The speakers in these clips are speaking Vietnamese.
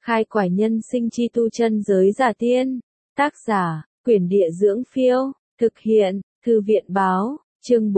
Khai quải nhân sinh chi tu chân giới giả tiên. Tác giả, Quyển Địa Dưỡng Phiêu. Thực hiện, Thư viện Báo. Chương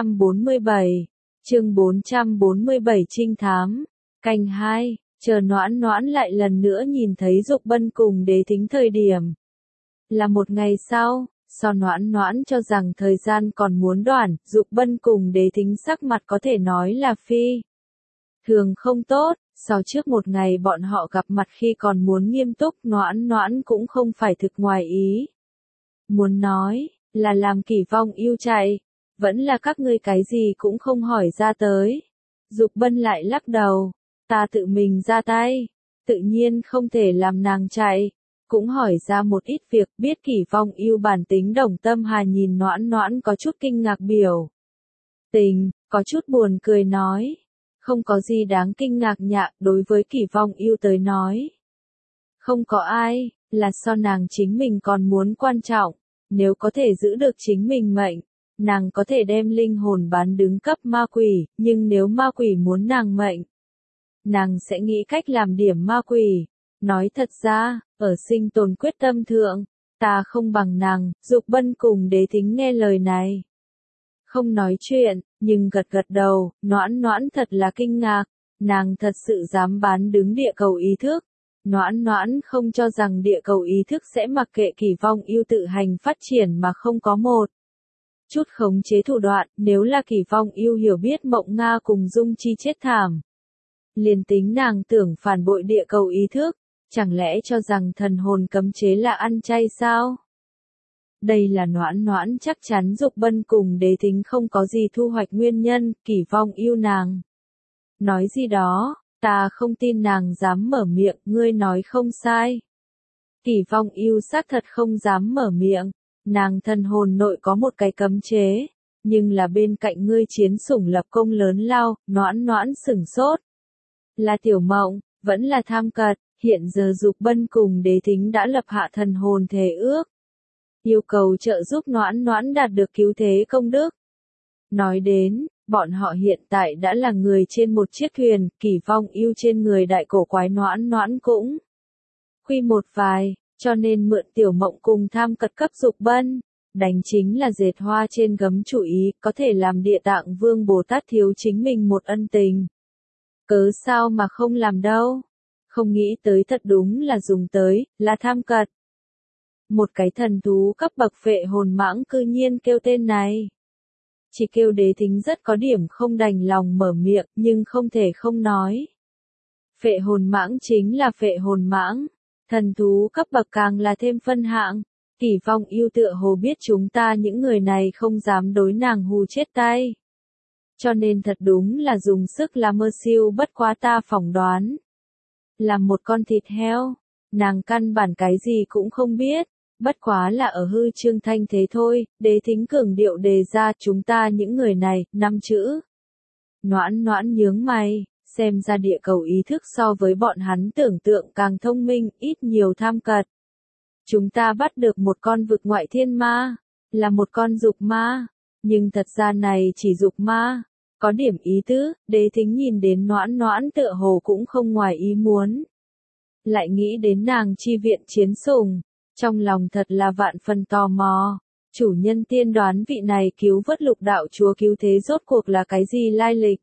447. Chương 447 Trinh thám. Canh 2. Chờ Noãn Noãn lại lần nữa nhìn thấy Dục Bân cùng Đế Thính thời điểm. Là một ngày sau, Noãn Noãn cho rằng thời gian còn muốn đoạn, Dục Bân cùng Đế Thính sắc mặt có thể nói là phi thường không tốt. Sau trước một ngày bọn họ gặp mặt khi còn muốn nghiêm túc, Noãn Noãn cũng không phải thực ngoài ý. Muốn nói, là làm Kỷ Vong yêu chạy, vẫn là các ngươi cái gì cũng không hỏi ra tới. Dục Bân lại lắc đầu, ta tự mình ra tay, tự nhiên không thể làm nàng chạy. Cũng hỏi ra một ít việc, biết Kỷ Vong yêu bản tính Đồng Tâm Hà nhìn Noãn Noãn có chút kinh ngạc biểu tình, có chút buồn cười nói. Không có gì đáng kinh ngạc nhạ, đối với Kỷ Vong yêu tới nói. Không có ai, là so nàng chính mình còn muốn quan trọng, nếu có thể giữ được chính mình mệnh, nàng có thể đem linh hồn bán đứng cấp ma quỷ, nhưng nếu ma quỷ muốn nàng mệnh, nàng sẽ nghĩ cách làm điểm ma quỷ. Nói thật ra, ở sinh tồn quyết tâm thượng, ta không bằng nàng. Dục Bân cùng Đế Thính nghe lời này, không nói chuyện, nhưng gật gật đầu. Noãn Noãn thật là kinh ngạc, nàng thật sự dám bán đứng địa cầu ý thức. Noãn Noãn không cho rằng địa cầu ý thức sẽ mặc kệ Kỷ Vong yêu tự hành phát triển mà không có một chút khống chế thủ đoạn. Nếu là Kỷ Vong yêu hiểu biết Mộng Nga cùng Dung Chi chết thảm, liền tính nàng tưởng phản bội địa cầu ý thức, chẳng lẽ cho rằng thần hồn cấm chế là ăn chay sao? Đây là Noãn Noãn chắc chắn Dục Bân cùng Đế Thính không có gì thu hoạch nguyên nhân. Kỷ Vong yêu nàng nói gì đó, ta không tin nàng dám mở miệng. Ngươi nói không sai. Kỷ Vong yêu xác thật không dám mở miệng. Nàng thần hồn nội có một cái cấm chế, nhưng là bên cạnh ngươi chiến sủng lập công lớn lao. Noãn Noãn sửng sốt. Là Tiểu Mộng, vẫn là Tham Cật. Hiện giờ Dục Bân cùng Đế Thính đã lập hạ thần hồn thề ước, yêu cầu trợ giúp Noãn Noãn đạt được cứu thế công đức. Nói đến, bọn họ hiện tại đã là người trên một chiếc thuyền. Kỷ Vong yêu trên người đại cổ quái Noãn Noãn cũng khuy một vài, cho nên mượn Tiểu Mộng cùng Tham Cật cấp Dục Bân, đánh chính là dệt hoa trên gấm chủ ý, có thể làm Địa Tạng Vương Bồ Tát thiếu chính mình một ân tình. Cớ sao mà không làm đâu? Không nghĩ tới thật đúng là dùng tới, là Tham Cật. Một cái thần thú cấp bậc phệ hồn mãng cư nhiên kêu tên này. Chỉ kêu Đế Thính rất có điểm không đành lòng mở miệng, nhưng không thể không nói. Phệ hồn mãng chính là phệ hồn mãng, thần thú cấp bậc càng là thêm phân hạng. Kỷ Vong yêu tựa hồ biết chúng ta những người này không dám đối nàng hù chết tay, cho nên thật đúng là dùng sức là mơ siêu. Bất quá ta phỏng đoán, là một con thịt heo, nàng căn bản cái gì cũng không biết, bất quá là ở hư trương thanh thế thôi. Đế Thính cường điệu đề ra chúng ta những người này, 5 chữ. Noãn Noãn nhướng mày, xem ra địa cầu ý thức so với bọn hắn tưởng tượng càng thông minh, ít nhiều Tham Cật. Chúng ta bắt được một con vực ngoại thiên ma, là một con dục ma, nhưng thật ra này chỉ dục ma. Có điểm ý tứ. Đế Thính nhìn đến Noãn Noãn tựa hồ cũng không ngoài ý muốn, lại nghĩ đến nàng chi viện chiến sủng, trong lòng thật là vạn phần tò mò. Chủ nhân tiên đoán vị này cứu vớt Lục đạo chúa cứu thế rốt cuộc là cái gì lai lịch?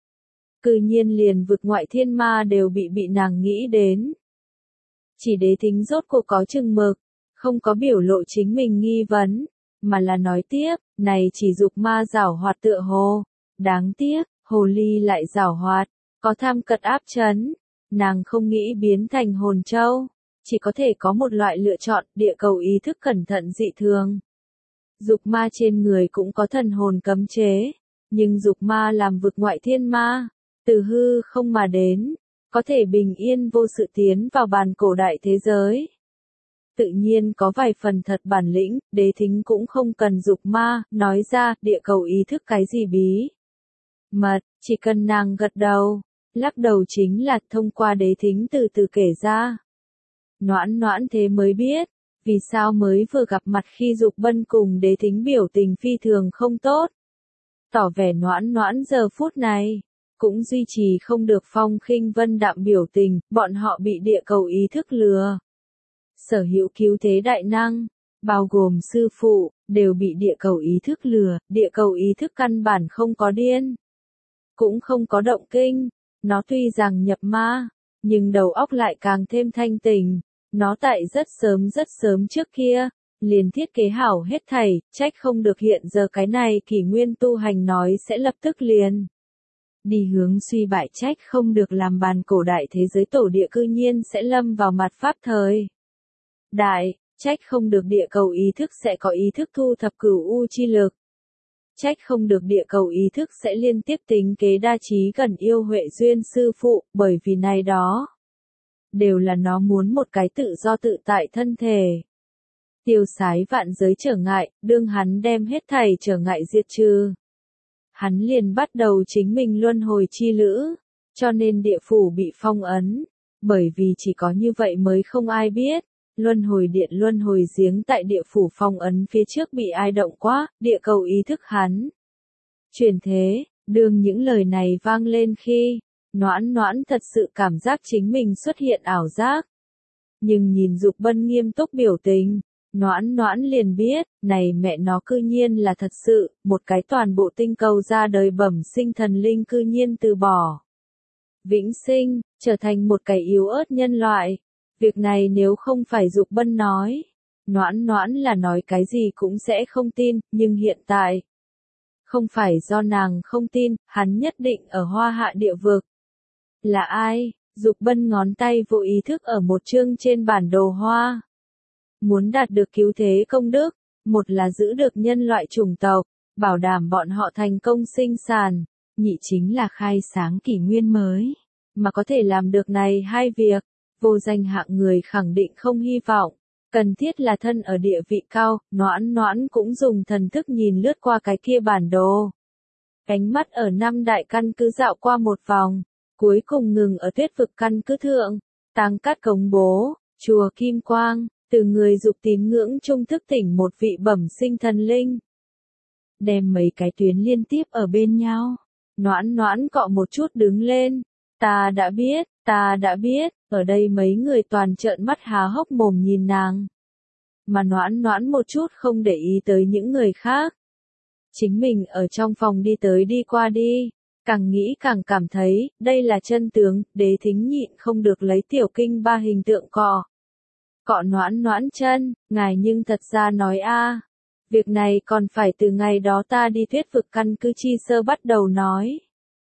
Cư nhiên liền vực ngoại thiên ma đều bị nàng nghĩ đến. Chỉ Đế Thính rốt cuộc có chừng mực, không có biểu lộ chính mình nghi vấn, mà là nói tiếp, này chỉ dục ma giảo hoạt tựa hồ. Đáng tiếc, hồ ly lại giảo hoạt, có Tham Cật áp chấn, nàng không nghĩ biến thành hồn châu, chỉ có thể có một loại lựa chọn. Địa cầu ý thức cẩn thận dị thường. Dục ma trên người cũng có thần hồn cấm chế, nhưng dục ma làm vực ngoại thiên ma, từ hư không mà đến, có thể bình yên vô sự tiến vào bàn cổ đại thế giới. Tự nhiên có vài phần thật bản lĩnh. Đế Thính cũng không cần dục ma, nói ra địa cầu ý thức cái gì bí mật, chỉ cần nàng gật đầu, lắc đầu chính là thông qua. Đế Thính từ từ kể ra. Noãn Noãn thế mới biết, vì sao mới vừa gặp mặt khi Dục Bân cùng Đế Thính biểu tình phi thường không tốt. Tỏ vẻ Noãn Noãn giờ phút này, cũng duy trì không được phong khinh vân đạm biểu tình, bọn họ bị địa cầu ý thức lừa. Sở hữu cứu thế đại năng, bao gồm sư phụ, đều bị địa cầu ý thức lừa, địa cầu ý thức căn bản không có điên, cũng không có động kinh, nó tuy rằng nhập ma, nhưng đầu óc lại càng thêm thanh tỉnh, nó tại rất sớm trước kia, liền thiết kế hảo hết thảy, trách không được hiện giờ cái này kỷ nguyên tu hành nói sẽ lập tức liền đi hướng suy bại, trách không được làm bàn cổ đại thế giới tổ địa cư nhiên sẽ lâm vào mặt pháp thời đại, trách không được địa cầu ý thức sẽ có ý thức thu thập cửu u chi lực. Trách không được địa cầu ý thức sẽ liên tiếp tính kế đa trí gần yêu Huệ duyên sư phụ, bởi vì này đó đều là nó muốn một cái tự do tự tại thân thể. Tiêu sái vạn giới trở ngại, đương hắn đem hết thảy trở ngại diệt trừ. Hắn liền bắt đầu chính mình luân hồi chi lữ, cho nên địa phủ bị phong ấn, bởi vì chỉ có như vậy mới không ai biết. Luân hồi điện luân hồi giếng tại địa phủ phong ấn phía trước bị ai động quá, địa cầu ý thức hắn. Truyền thế, đương những lời này vang lên khi, Noãn Noãn thật sự cảm giác chính mình xuất hiện ảo giác. Nhưng nhìn Dục Bân nghiêm túc biểu tình, Noãn Noãn liền biết, này mẹ nó cư nhiên là thật sự, một cái toàn bộ tinh cầu ra đời bẩm sinh thần linh cư nhiên từ bỏ. Vĩnh sinh, trở thành một cái yếu ớt nhân loại. Việc này nếu không phải Dục Bân nói, Noãn Noãn là nói cái gì cũng sẽ không tin, nhưng hiện tại, không phải do nàng không tin, hắn nhất định ở Hoa Hạ địa vực. Là ai? Dục Bân ngón tay vô ý thức ở một chương trên bản đồ hoa. Muốn đạt được cứu thế công đức, một là giữ được nhân loại chủng tộc, bảo đảm bọn họ thành công sinh sản, nhị chính là khai sáng kỷ nguyên mới. Mà có thể làm được này hai việc, vô danh hạng người khẳng định không hy vọng, cần thiết là thân ở địa vị cao. Noãn Noãn cũng dùng thần thức nhìn lướt qua cái kia bản đồ. Ánh mắt ở năm đại căn cứ dạo qua một vòng, cuối cùng ngừng ở Tuyết vực căn cứ thượng, Tang Cát Cống Bố, chùa Kim Quang, từ người dục tín ngưỡng trung thức tỉnh một vị bẩm sinh thần linh. Đem mấy cái tuyến liên tiếp ở bên nhau, Noãn Noãn cọ một chút đứng lên, ta đã biết, ở đây mấy người toàn trợn mắt há hốc mồm nhìn nàng. Mà Noãn Noãn một chút không để ý tới những người khác. Chính mình ở trong phòng đi tới đi qua đi, càng nghĩ càng cảm thấy, đây là chân tướng, Đế Thính nhịn không được lấy tiểu kinh ba hình tượng cọ. Cọ Noãn Noãn chân, ngài nhưng thật ra nói a, việc này còn phải từ ngày đó ta đi Tuyết vực căn cứ chi sơ bắt đầu nói.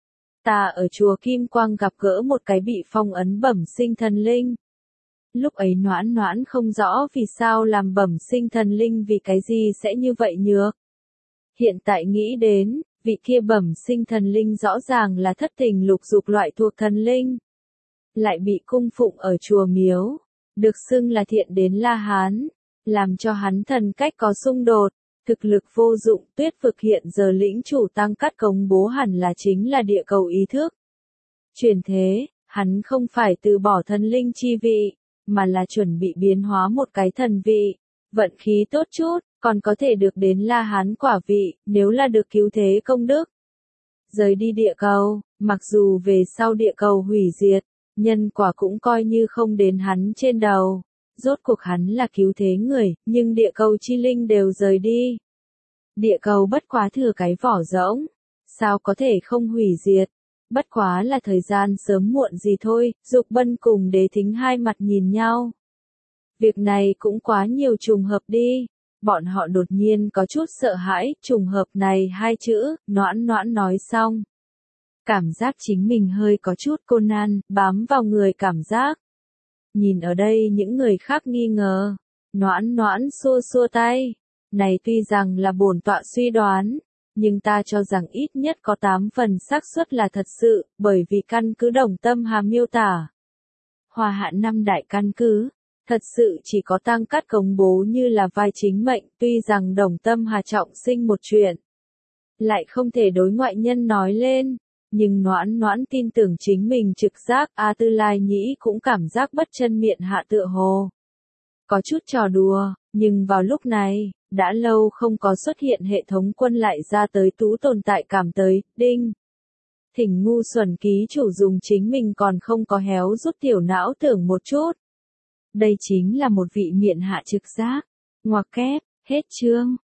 Ta ở chùa Kim Quang gặp gỡ một cái bị phong ấn bẩm sinh thần linh. Lúc ấy Noãn Noãn không rõ vì sao làm bẩm sinh thần linh vì cái gì sẽ như vậy nhược. Hiện tại nghĩ đến, vị kia bẩm sinh thần linh rõ ràng là thất tình lục dục loại thuộc thần linh. Lại bị cung phụng ở chùa miếu, được xưng là thiện đến La Hán, làm cho hắn thần cách có xung đột, thực lực vô dụng. Tuyết vực hiện giờ lĩnh chủ Tang Cát Cống Bố hẳn là chính là địa cầu ý thức. Truyền thế, hắn không phải từ bỏ thần linh chi vị, mà là chuẩn bị biến hóa một cái thần vị, vận khí tốt chút, còn có thể được đến La Hán quả vị, nếu là được cứu thế công đức. Rời đi địa cầu, mặc dù về sau địa cầu hủy diệt, nhân quả cũng coi như không đến hắn trên đầu. Rốt cuộc hắn là cứu thế người, nhưng địa cầu chi linh đều rời đi. Địa cầu bất quá thừa cái vỏ rỗng, sao có thể không hủy diệt? Bất quá là thời gian sớm muộn gì thôi. Dục Bân cùng Đế Thính hai mặt nhìn nhau. Việc này cũng quá nhiều trùng hợp đi. Bọn họ đột nhiên có chút sợ hãi, trùng hợp này hai chữ, Noãn Noãn nói xong. Cảm giác chính mình hơi có chút Conan, bám vào người cảm giác. Nhìn ở đây những người khác nghi ngờ. Noãn Noãn xua xua tay. Này tuy rằng là bổn tọa suy đoán, nhưng ta cho rằng ít nhất có 8 phần xác suất là thật sự, bởi vì căn cứ Đồng Tâm Hà miêu tả. Hoa Hạ năm đại căn cứ, thật sự chỉ có Tang Cát Cống Bố như là vai chính mệnh, tuy rằng Đồng Tâm Hà trọng sinh một chuyện. Lại không thể đối ngoại nhân nói lên, nhưng Noãn Noãn tin tưởng chính mình trực giác. A Tư Lai Nhĩ cũng cảm giác bất chân miệng hạ tựa hồ. Có chút trò đùa, nhưng vào lúc này, đã lâu không có xuất hiện hệ thống quân lại ra tới tú tồn tại cảm tới, đinh. Thỉnh ngu xuẩn ký chủ dùng chính mình còn không có héo rút tiểu não tưởng một chút. Đây chính là một vị miệng hạ trực giác. Ngoặc kép, hết chương.